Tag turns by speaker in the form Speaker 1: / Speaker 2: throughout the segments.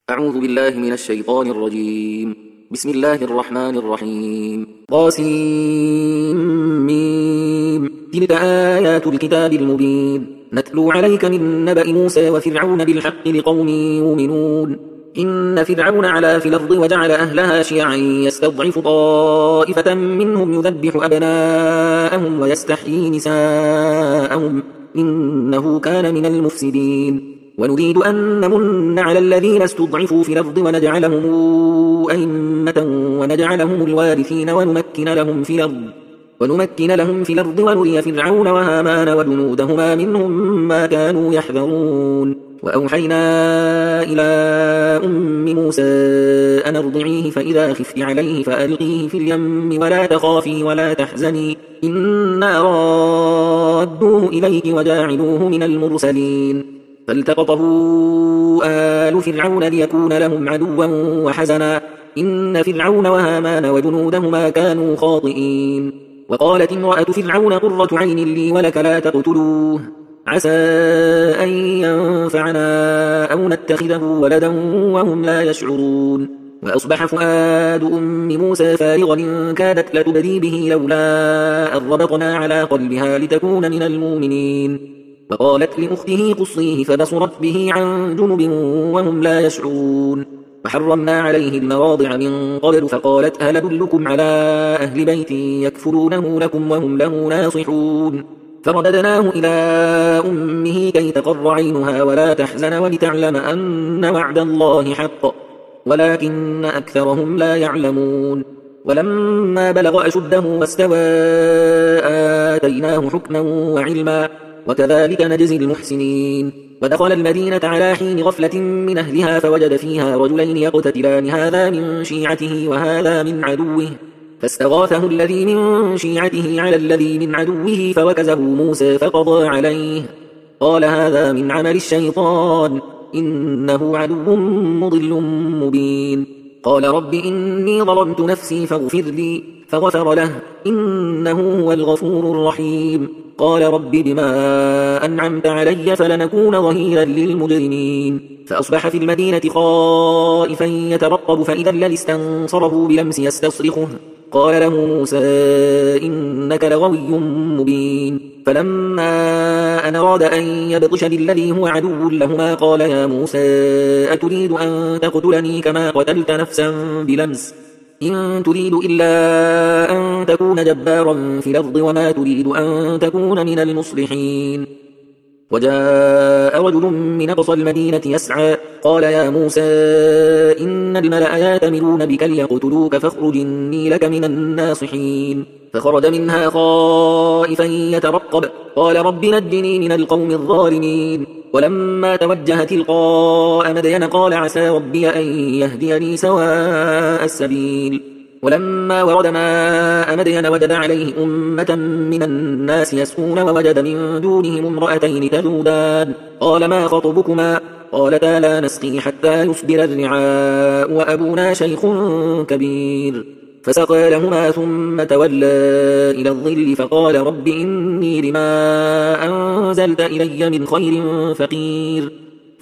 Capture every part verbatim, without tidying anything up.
Speaker 1: أعوذ بالله من الشيطان الرجيم. بسم الله الرحمن الرحيم. طاسيم. تلك آيات الكتاب المبين نتلو عليك من نبأ موسى وفرعون بالحق لقوم يؤمنون. إن فرعون علا في الأرض وجعل أهلها شيعا يستضعف طائفة منهم يذبح أبناءهم ويستحيي نساءهم إنه كان من المفسدين. ونريد أن نمن على الذين استضعفوا في الأرض ونجعلهم أئمة ونجعلهم الوارثين ونمكن لهم في الأرض ونمكن لهم في الأرض ونري فرعون وهامان وجنودهما منهم ما كانوا يحذرون. وأوحينا إلى أم موسى أن ارضعيه فإذا خفت عليه فألقيه في اليم ولا تخافي ولا تحزني إنا رادوه إليك وجاعلوه من المرسلين. فالتقطه آل فرعون ليكون لهم عدوا وحزنا إن فرعون وهامان وجنودهما كانوا خاطئين. وقالت امرأة فرعون قرة عين لي ولك لا تقتلوه عسى أن ينفعنا أو نتخذه ولدا وهم لا يشعرون. وأصبح فؤاد أم موسى فارغا إن كادت لتبدي به لولا أن ربطنا على قلبها لتكون من المؤمنين. وقالت لأخته قصيه فبصرت به عن جنب وهم لا يشعرون. وحرمنا عليه المواضع من قبل فقالت هل أدلكم على أهل بيت يكفرونه لكم وهم له ناصحون. فرددناه إلى أمه كي تقر عينها ولا تحزن ولتعلم أن وعد الله حق ولكن أكثرهم لا يعلمون. ولما بلغ أشده واستوى آتيناه حكما وعلما وكذلك نجزي المحسنين. ودخل المدينة على حين غفلة من أهلها فوجد فيها رجلين يقتتلان هذا من شيعته وهذا من عدوه فاستغاثه الذي من شيعته على الذي من عدوه فوكزه موسى فقضى عليه قال هذا من عمل الشيطان إنه عدو مضل مبين. قال رب إني ظلمت نفسي فاغفر لي فغفر له إنه هو الغفور الرحيم. قال رب بما أنعمت علي فلنكون ظهيرا للمجرمين. فأصبح في المدينة خائفا يترقب فإذا الذي استنصره بلمس يستصرخه قال له موسى إنك لغوي مبين. فلما أن أراد أن يبطش بالذي هو عدو لهما قال يا موسى أتريد أن تقتلني كما قتلت نفسا بلمس إن تريد إلا أن تكون جبارا في الأرض وما تريد أن تكون من المصلحين. وجاء رجل من أقصى المدينة يسعى قال يا موسى إن الملأ يأتمرون بك ليقتلوك فاخرج إني لك من الناصحين. فخرج منها خائفا يترقب قال رب نجني من القوم الظالمين. ولما توجه تلقاء مدين قال عسى ربي أن يهديني سواء السبيل. ولما ورد ماء مدين وجد عليه أمة من الناس يسقون ووجد من دونهم امرأتين تذودان قال ما خطبكما قالتا لا نسقي حتى يصدر الرعاء وأبونا شيخ كبير. فسقى لهما ثم تولى إلى الظل فقال رب إني لما أنزلت إلي من خير فقير.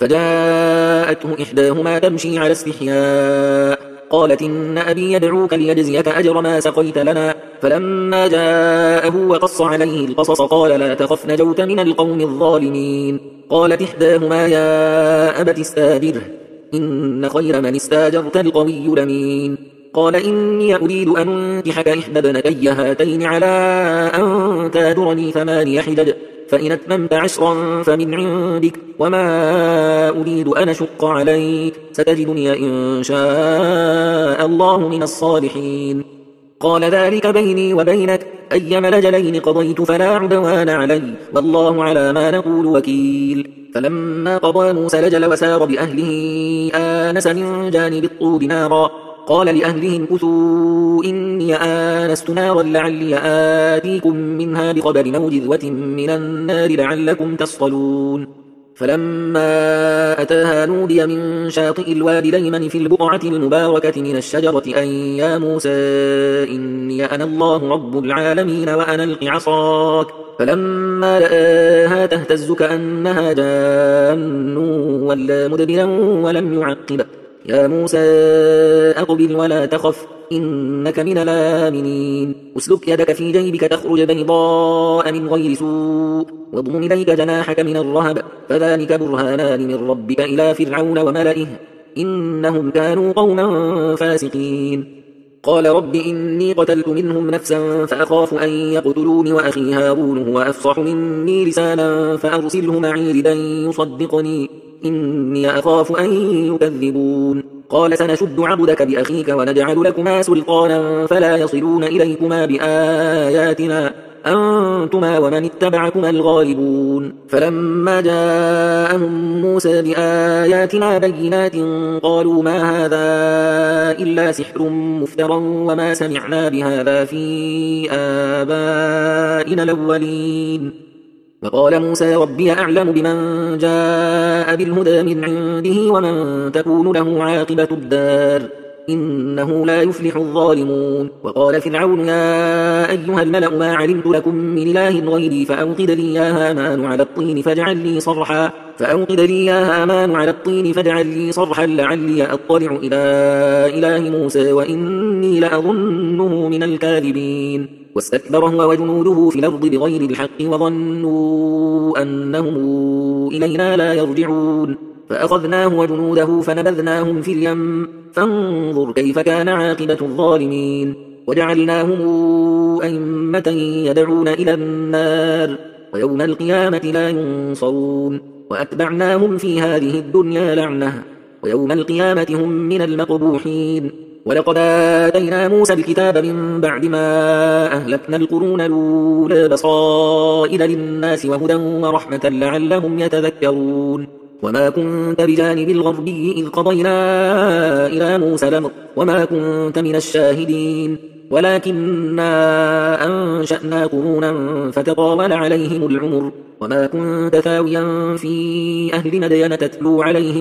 Speaker 1: فجاءته إحداهما تمشي على استحياء قالت إن أبي يدعوك ليجزيك أجر ما سقيت لنا. فلما جاءه وقص عليه القصص قال لا تخف نجوت من القوم الظالمين. قالت إحداهما يا أبت استاجره إن خير من استاجرت القوي الأمين. قال إني أريد أن أنكحك إحدى ابنتي هاتين على أن تأجرني ثماني حجج فإن أتممت عشرا فمن عندك وما أريد أن أشق عليك ستجدني إن شاء الله من الصالحين. قال ذلك بيني وبينك أيما الأجلين قضيت فلا عدوان علي والله على ما نقول وكيل. فلما قضى موسى الأجل وسار بأهله آنس من جانب الطور نارا قال لأهلهم كثوا إني آنست نارا لعلي آتيكم منها بخبر أو جذوة من النار لعلكم تصطلون. فلما أتاها نودي من شاطئ الوادي الأيمن في البقعة المباركة من الشجرة أن يا موسى إني أنا الله رب العالمين وأنا ألق عصاك. فلما رآها تهتز كأنها جان ولا مدبرا ولم يعقب يا موسى أقبل ولا تخف إنك من الآمنين أسلك يدك في جيبك تخرج بيضاء من غير سوء واضم إليك جناحك من الرهب فذلك برهانان من ربك إلى فرعون وملئه إنهم كانوا قوما فاسقين قال رب إني قتلت منهم نفسا فأخاف أن يقتلون وأخي هارون هو أفصح مني لسانا فأرسله معي ردا يصدقني إني أخاف أن يكذبون قال سنشد عبدك بأخيك ونجعل لكما سلطانا فلا يصلون إليكما بآياتنا أنتما ومن اتبعكما الغالبون فلما جاءهم موسى بآياتنا بينات قالوا ما هذا إلا سحر مفترى وما سمعنا بهذا في آبائنا الأولين وقال موسى ربي أعلم بمن جاء بالهدى من عنده ومن تكون له عاقبة الدار إنه لا يفلح الظالمون وقال فرعون يا أيها الملأ ما علمت لكم من إله غيري فأوقد لي يا هامان على الطين فاجعل لي صرحا فأوقد لي يا هامان على الطين فاجعل لي صرحا لعلي أطلع إلى إله موسى وإني لأظنه من الكاذبين واستكبر هو وجنوده في الأرض بغير الحق وظنوا أنهم إلينا لا يرجعون فأخذناه وجنوده فنبذناهم في اليم فانظر كيف كان عاقبة الظالمين وجعلناهم أئمة يدعون إلى النار ويوم القيامة لا ينصرون وأتبعناهم في هذه الدنيا لعنة ويوم القيامة هم من المقبوحين ولقد آتينا موسى الكتاب من بعد ما أهلكنا القرون الأولى بصائر للناس وهدى ورحمة لعلهم يتذكرون وما كنت بجانب الغربي إذ قضينا إلى موسى الأمر وما كنت من الشاهدين ولكننا أنشأنا قرونا فتطاول عليهم العمر وما كنت ثاويا في أهل مدين تتلو عليهم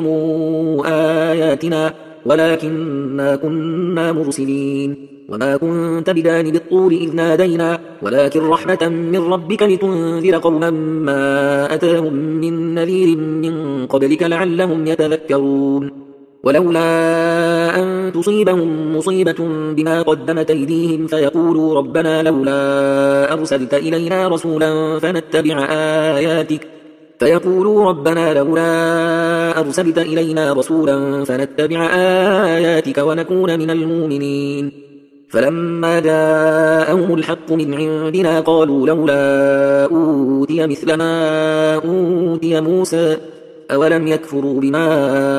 Speaker 1: آياتنا ولكننا كنا مرسلين وما كنت بجانب الطور إذ نادينا ولكن رحمة من ربك لتنذر قوما ما أتاهم من نذير من قبلك لعلهم يتذكرون ولولا أن تصيبهم مصيبة بما قدمت أيديهم فيقولوا ربنا لولا أرسلت إلينا رسولا فنتبع آياتك فيقولوا ربنا لولا أرسلت إلينا رسولا فنتبع آياتك ونكون من المؤمنين فلما جاءهم الحق من عندنا قالوا لولا أوتي مثل ما أوتي موسى أولم يكفروا بما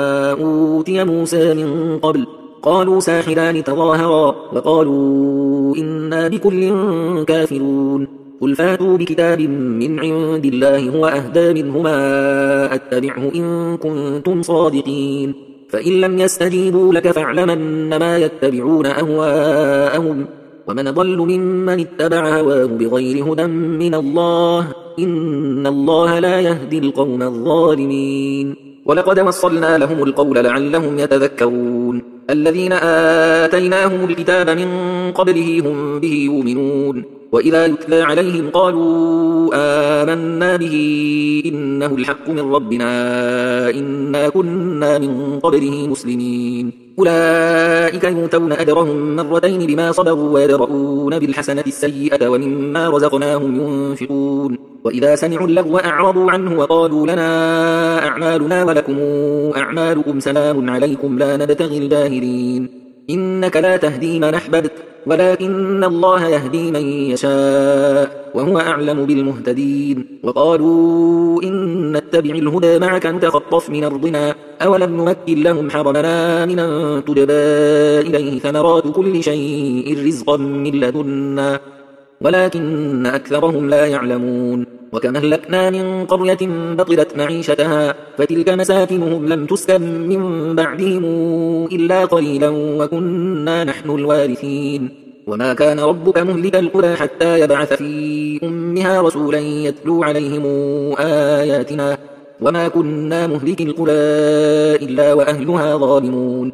Speaker 1: أوتي موسى من قبل قالوا ساحران تظاهرا وقالوا إنا بكل كافرون قل فاتوا بكتاب من عند الله هو أهدى منهما أتبعه إن كنتم صادقين فإن لم يستجيبوا لك فاعلمن ما يتبعون أهواءهم ومن ضل ممن اتبع هواه بغير هدى من الله إن الله لا يهدي القوم الظالمين ولقد وصلنا لهم القول لعلهم يتذكرون الذين آتيناهم الكتاب من قبله هم به يؤمنون وإذا يتلى عليهم قالوا آمنا به إنه الحق من ربنا إنا كنا من قبله مسلمين أولئك يؤتون أجرهم مرتين بما صبروا ويدرؤون بالحسنة السيئة ومما رزقناهم ينفقون وإذا سمعوا اللغو أعرضوا عنه وقالوا لنا أعمالنا ولكم أعمالكم سلام عليكم لا نبتغي الجاهلين إنك لا تهدي من أحببت ولكن الله يهدي من يشاء وهو أعلم بالمهتدين وقالوا إن نتبع الهدى معك نتخطف من أرضنا أولم نمكن لهم حرمنا من أن تجبى إليه ثمرات كل شيء رزقا من لدنا ولكن أكثرهم لا يعلمون وكم أهلكنا من قرية بطلت معيشتها فتلك مساكنهم لم تسكن من بعدهم إلا قليلا وكنا نحن الوارثين وما كان ربك مهلك القرى حتى يبعث في أمها رسولا يتلو عليهم آياتنا وما كنا مهلك القرى إلا وأهلها ظالمون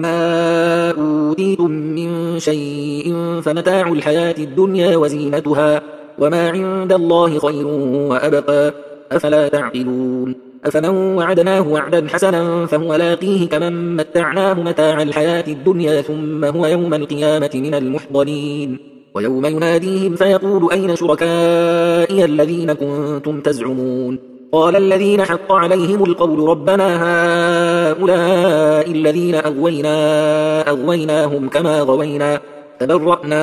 Speaker 1: وما أوتيتم من شيء فمتاع الحياة الدنيا وزينتها وما عند الله خير وأبقى أفلا تعقلون أفمن وعدناه وعدا حسنا فهو لاقيه كمن متعناه متاع الحياة الدنيا ثم هو يوم القيامة من المحضرين ويوم يناديهم فيقول أين شركائي الذين كنتم تزعمون قال الذين حق عليهم القول ربنا هؤلاء الذين أغوينا أغويناهم كما غوينا تبرأنا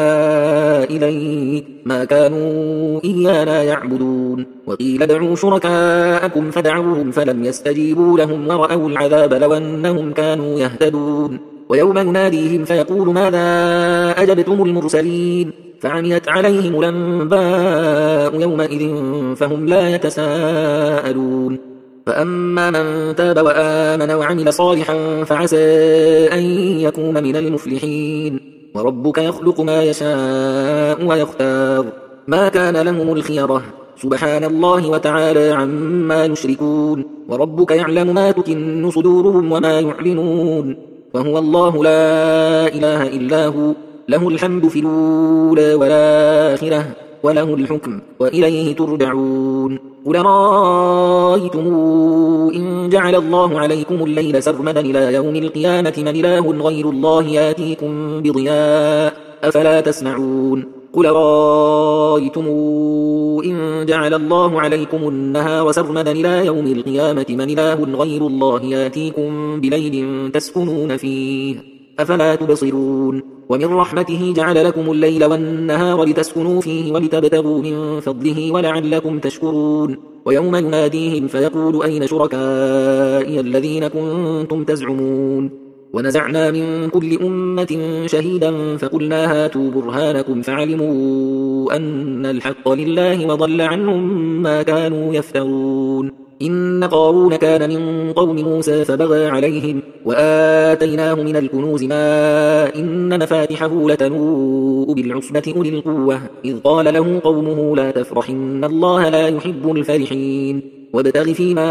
Speaker 1: إليك ما كانوا إيانا يعبدون وقيل ادعوا شركاءكم فدعوهم فلم يستجيبوا لهم ورأوا العذاب لو أنهم كانوا يهتدون ويوم نناديهم فيقول ماذا أجبتم المرسلين فعميت عليهم الأنباء يومئذ فهم لا يتساءلون فأما من تاب وآمن وعمل صالحا فعسى أن يكون من المفلحين وربك يخلق ما يشاء ويختار ما كان لهم الخيرة سبحان الله وتعالى عما يشركون وربك يعلم ما تكن صدورهم وما يعلنون وهو الله لا إله إلا هو له الحمد في الأولى والآخرة وله الحكم وإليه ترجعون قل رأيتم إن جعل الله عليكم الليل سرمدا إلى يوم القيامة من إله غير الله ياتيكم بضياء أفلا تسمعون قل رأيتم إن جعل الله عليكم النهار سرمدا إلى يوم القيامة من إله غير الله ياتيكم بليل تسكنون فيه أفلا تبصرون ومن رحمته جعل لكم الليل والنهار لتسكنوا فيه ولتبتغوا من فضله ولعلكم تشكرون ويوم يناديهم فيقول أين شركائي الذين كنتم تزعمون ونزعنا من كل أمة شهيدا فقلنا هاتوا برهانكم فعلموا أن الحق لله وضل عنهم ما كانوا يفترون إن قارون كان من قوم موسى فبغى عليهم وآتيناه من الكنوز ما إن مفاتحه لتنوء بالعصبة أولي القوة إذ قال له قومه لا تفرح إن الله لا يحب الفرحين وابتغ فيما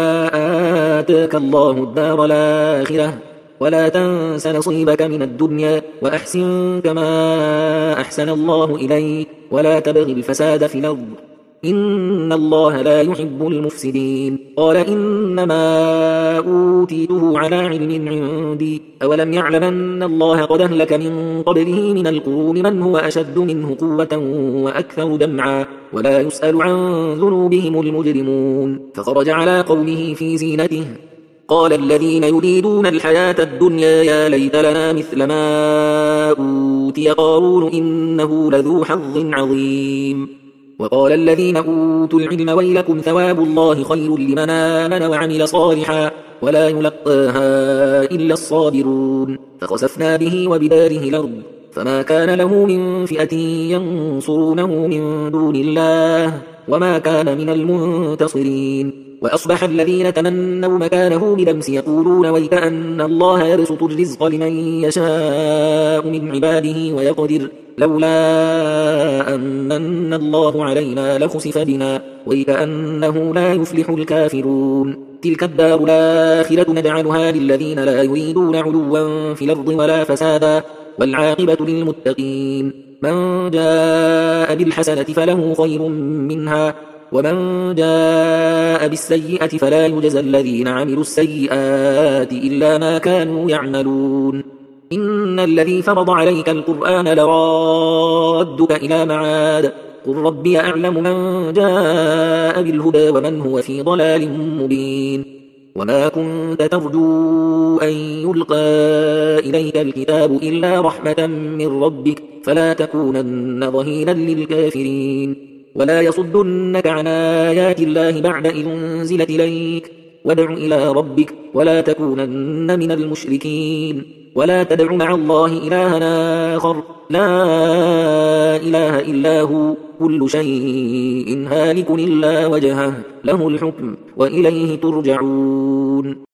Speaker 1: آتاك الله الدار الآخرة ولا تنس نصيبك من الدنيا وأحسن كما أحسن الله إليك ولا تبغ الفساد في الأرض إن الله لا يحب المفسدين قال إنما أوتيته على علم عندي أولم يعلم أن الله قد أهلك من قبله من القرون من هو أشد منه قوة وأكثر جمعا ولا يسأل عن ذنوبهم المجرمون فخرج على قومه في زينته قال الذين يريدون الحياة الدنيا يا ليت لنا مثل ما أوتي قارون إنه لذو حظ عظيم وقال الذين أوتوا العلم ويلكم ثواب الله خير لمن آمن وعمل صالحا ولا يلقاها إلا الصابرون فخسفنا به وبداره الأرض فما كان له من فئة ينصرونه من دون الله وما كان من المنتصرين وأصبح الذين تمنوا مكانه بلمس يقولون ويك أن الله يبسط الرزق لمن يشاء من عباده ويقدر لولا أن الله علينا لخسف بنا ويك أنه لا يفلح الكافرون تلك الدار الآخرة نجعلها للذين لا يريدون علوا في الأرض ولا فسادا والعاقبة للمتقين من جاء بالحسنة فله خير منها ومن جاء بالسيئة فلا يجزى الذين عملوا السيئات إلا ما كانوا يعملون إن الذي فرض عليك القرآن لرادك إلى معاد قل ربي أعلم من جاء بالهدى ومن هو في ضلال مبين وما كنت ترجو أن يلقى إليك الكتاب إلا رحمة من ربك فلا تكونن ظهيرا للكافرين ولا يصدنك عن آيات الله بعد إذ أنزلت إليك وادع إلى ربك ولا تكونن من المشركين ولا تدع مع الله إلها آخر لا إله إلا هو كل شيء هالك إلا وجهه له الحكم وإليه ترجعون